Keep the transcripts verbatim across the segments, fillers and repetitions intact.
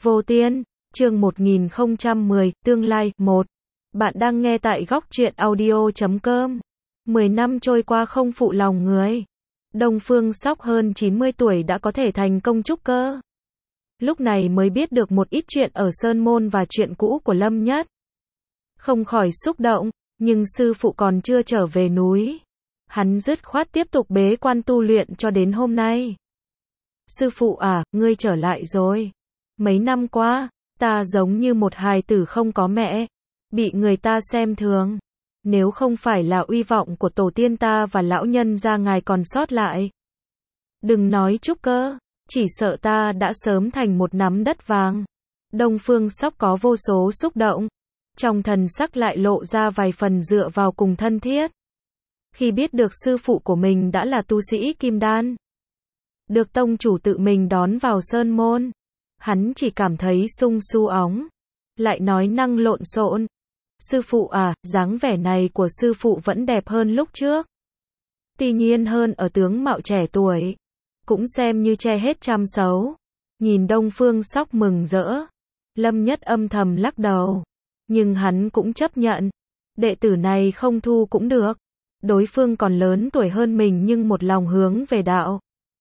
Vô Tiên, chương một nghìn không trăm mười, tương lai, một. Bạn đang nghe tại góc truyện audio chấm com. mười năm trôi qua không phụ lòng người. Đông Phương Sóc hơn chín mươi tuổi đã có thể thành công trúc cơ. Lúc này mới biết được một ít chuyện ở Sơn Môn và chuyện cũ của Lâm Nhất. Không khỏi xúc động, nhưng sư phụ còn chưa trở về núi. Hắn dứt khoát tiếp tục bế quan tu luyện cho đến hôm nay. Sư phụ à, ngươi trở lại rồi. Mấy năm qua, ta giống như một hài tử không có mẹ, bị người ta xem thường. Nếu không phải là uy vọng của tổ tiên ta và lão nhân gia ngài còn sót lại. Đừng nói trúc cơ, chỉ sợ ta đã sớm thành một nắm đất vàng. Đông Phương Sóc có vô số xúc động. Trong thần sắc lại lộ ra vài phần dựa vào cùng thân thiết. Khi biết được sư phụ của mình đã là tu sĩ kim đan, được tông chủ tự mình đón vào Sơn Môn, hắn chỉ cảm thấy sung su óng. Lại nói năng lộn xộn. Sư phụ à, dáng vẻ này của sư phụ vẫn đẹp hơn lúc trước. Tuy nhiên hơn ở tướng mạo trẻ tuổi. Cũng xem như che hết trăm xấu. Nhìn Đông Phương Sóc mừng rỡ. Lâm Nhất âm thầm lắc đầu. Nhưng hắn cũng chấp nhận. Đệ tử này không thu cũng được. Đối phương còn lớn tuổi hơn mình nhưng một lòng hướng về đạo.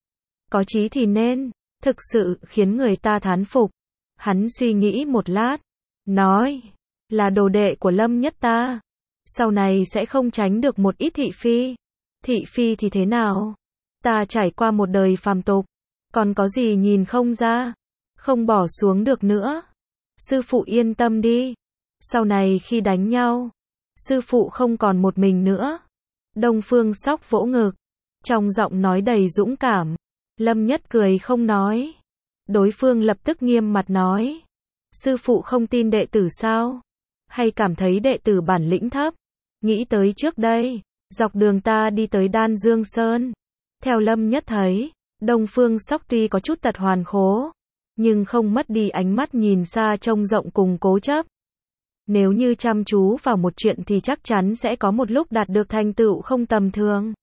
Có chí thì nên. Thực sự khiến người ta thán phục. Hắn suy nghĩ một lát. Nói. Là đồ đệ của Lâm Nhất ta. Sau này sẽ không tránh được một ít thị phi. Thị phi thì thế nào? Ta trải qua một đời phàm tục. Còn có gì nhìn không ra? Không bỏ xuống được nữa. Sư phụ yên tâm đi. Sau này khi đánh nhau, sư phụ không còn một mình nữa. Đông Phương Sóc vỗ ngực. Trong giọng nói đầy dũng cảm. Lâm Nhất cười không nói. Đối phương lập tức nghiêm mặt nói. Sư phụ không tin đệ tử sao? Hay cảm thấy đệ tử bản lĩnh thấp? Nghĩ tới trước đây, dọc đường ta đi tới Đan Dương Sơn. Theo Lâm Nhất thấy, Đông Phương Sóc tuy có chút tật hoàn khố, nhưng không mất đi ánh mắt nhìn xa trông rộng cùng cố chấp. Nếu như chăm chú vào một chuyện thì chắc chắn sẽ có một lúc đạt được thành tựu không tầm thường.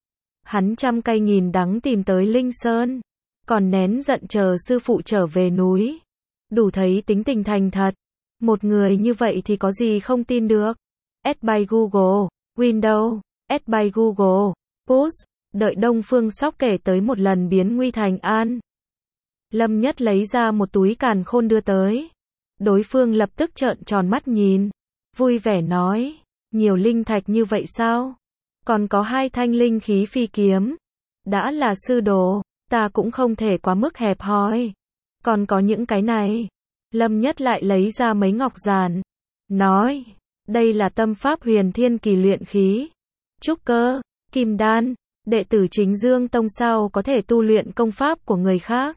Hắn trăm cây nghìn đắng tìm tới Linh Sơn, còn nén giận chờ sư phụ trở về núi. Đủ thấy tính tình thành thật. Một người như vậy thì có gì không tin được. Add by Google, Windows, Add by Google, Push. Đợi Đông Phương Sóc kể tới một lần biến nguy thành an. Lâm Nhất lấy ra một túi càn khôn đưa tới. Đối phương lập tức trợn tròn mắt nhìn. Vui vẻ nói. Nhiều linh thạch như vậy sao? Còn có hai thanh linh khí phi kiếm. Đã là sư đồ, ta cũng không thể quá mức hẹp hòi. Còn có những cái này. Lâm Nhất lại lấy ra mấy ngọc giản. Nói. Đây là tâm pháp huyền thiên kỳ luyện khí. Trúc cơ, kim đan. Đệ tử Chính Dương Tông sao có thể tu luyện công pháp của người khác?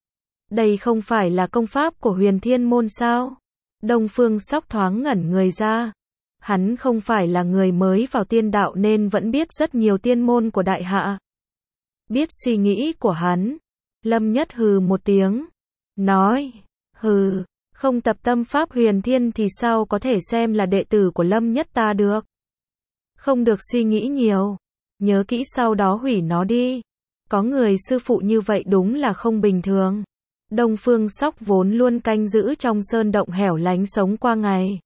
Đây không phải là công pháp của Huyền Thiên Môn sao? Đông Phương Sóc thoáng ngẩn người ra. Hắn không phải là người mới vào tiên đạo nên vẫn biết rất nhiều tiên môn của đại hạ. Biết suy nghĩ của hắn. Lâm Nhất hừ một tiếng. Nói. Hừ, không tập tâm pháp huyền thiên thì sao có thể xem là đệ tử của Lâm Nhất ta được? Không được suy nghĩ nhiều. Nhớ kỹ sau đó hủy nó đi. Có người sư phụ như vậy đúng là không bình thường. Đông Phương Sóc vốn luôn canh giữ trong sơn động hẻo lánh sống qua ngày.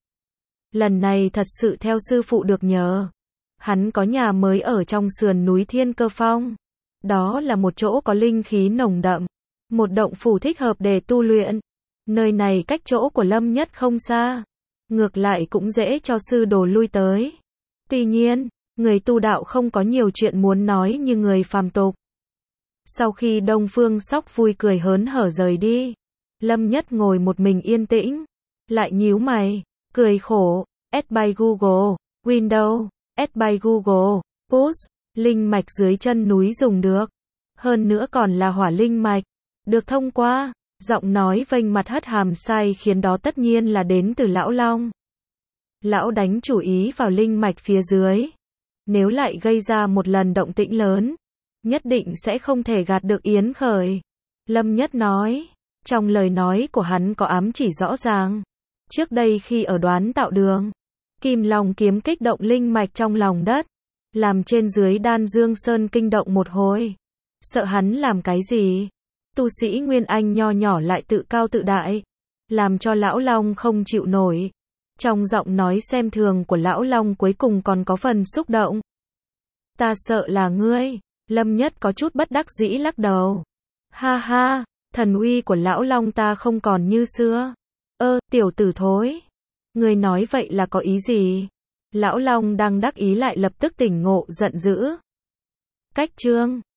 Lần này thật sự theo sư phụ được nhờ. Hắn có nhà mới ở trong sườn núi Thiên Cơ Phong. Đó là một chỗ có linh khí nồng đậm. Một động phủ thích hợp để tu luyện. Nơi này cách chỗ của Lâm Nhất không xa. Ngược lại cũng dễ cho sư đồ lui tới. Tuy nhiên, người tu đạo không có nhiều chuyện muốn nói như người phàm tục. Sau khi Đông Phương Sóc vui cười hớn hở rời đi, Lâm Nhất ngồi một mình yên tĩnh, lại nhíu mày, cười khổ. Add by Google, Windows, Add by Google, Push. Linh mạch dưới chân núi dùng được. Hơn nữa còn là hỏa linh mạch. Được thông qua. Giọng nói vênh mặt hất hàm sai khiến đó tất nhiên là đến từ Lão Long. Lão đánh chủ ý vào linh mạch phía dưới. Nếu lại gây ra một lần động tĩnh lớn, nhất định sẽ không thể gạt được Yến Khởi. Lâm Nhất nói. Trong lời nói của hắn có ám chỉ rõ ràng. Trước đây khi ở Đoán Tạo Đường, Kim Long kiếm kích động linh mạch trong lòng đất, làm trên dưới Đan Dương Sơn kinh động một hồi. Sợ hắn làm cái gì? Tu sĩ Nguyên Anh nho nhỏ lại tự cao tự đại. làm cho Lão Long không chịu nổi. Trong giọng nói xem thường của Lão Long cuối cùng còn có phần xúc động. Ta sợ là ngươi. Lâm Nhất có chút bất đắc dĩ lắc đầu. Ha ha, thần uy của Lão Long ta không còn như xưa. Ơ, tiểu tử thối. Ngươi nói vậy là có ý gì? Lão Long đang đắc ý lại lập tức tỉnh ngộ giận dữ. Cách chương